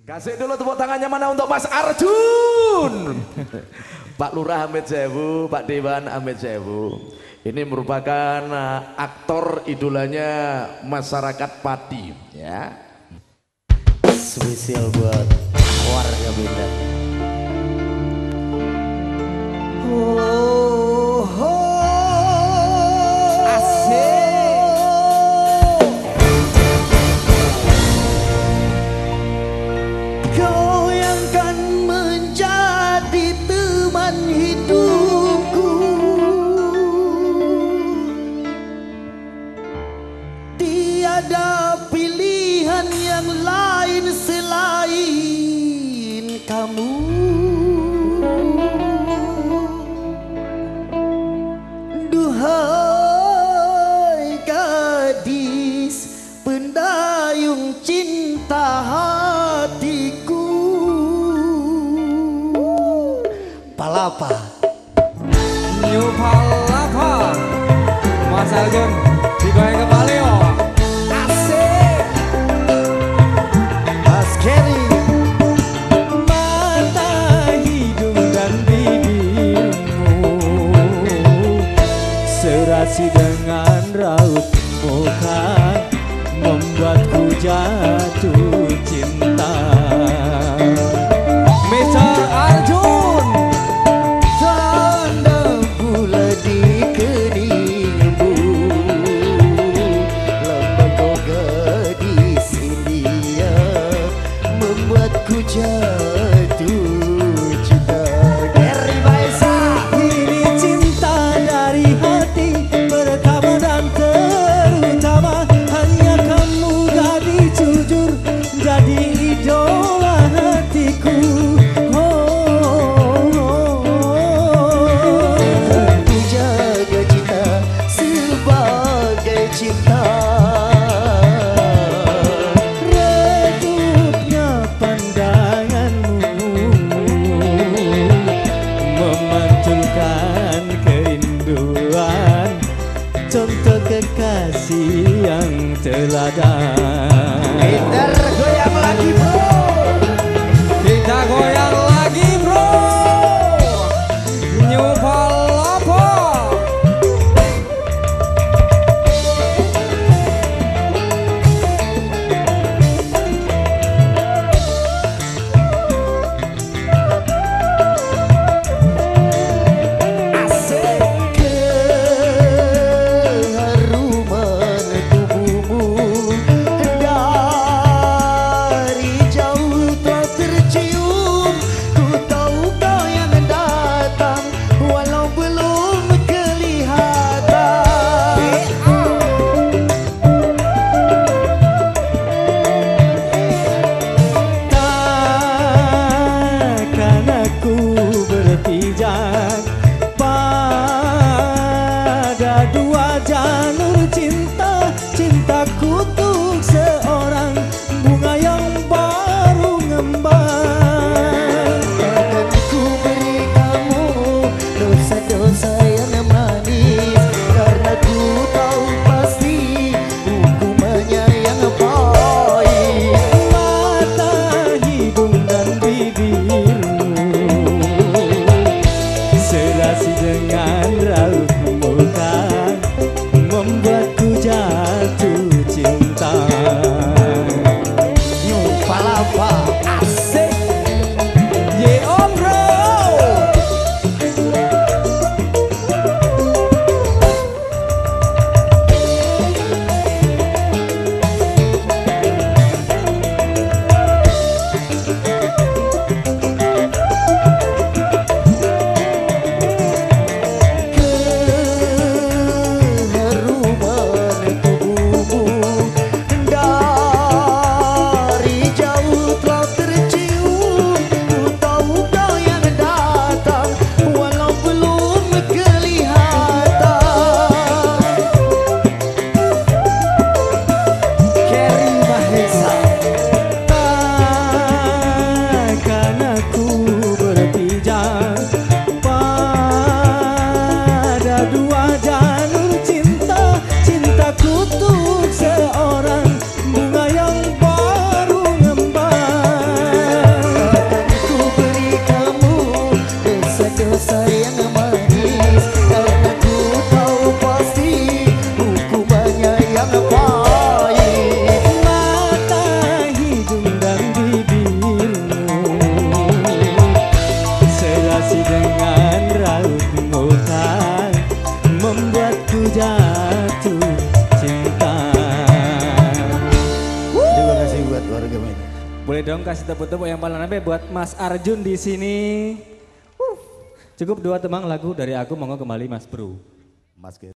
Kasih dulu tepuk tangannya mana untuk Mas Arjun. Pak Lurah Amit Sewu, Pak Dewan Amit Sewu. Ini merupakan aktor idolanya masyarakat Pati, ya. Spesial buat warga Medan. Ada pilihan yang lain selain kamu. Duhai gadis pendayung cinta hatiku. Palapa New Palapa Mas Arjun digoyang kembali oh. Serasi dengan raut muka membuatku jatuh cinta. Mr. Arjun Tanda gula di keningmu, lembaga gadis India membuatku jatuh cinta. Gary Baisa, ini cinta dari hati pertama dan terutama. Hanya kamu gadis jujur jadi idola hatiku. Ku jaga cinta sebagai cinta. Redupnya pandangan masih dengan raut muka membuatku jatuh cinta. Terima kasih buat warga Medan. Boleh dong kasih tepuk-tepuk yang paling rame buat Mas Arjun di sini. Cukup 2 temang lagu dari aku, monggo kembali Mas Bro. Mas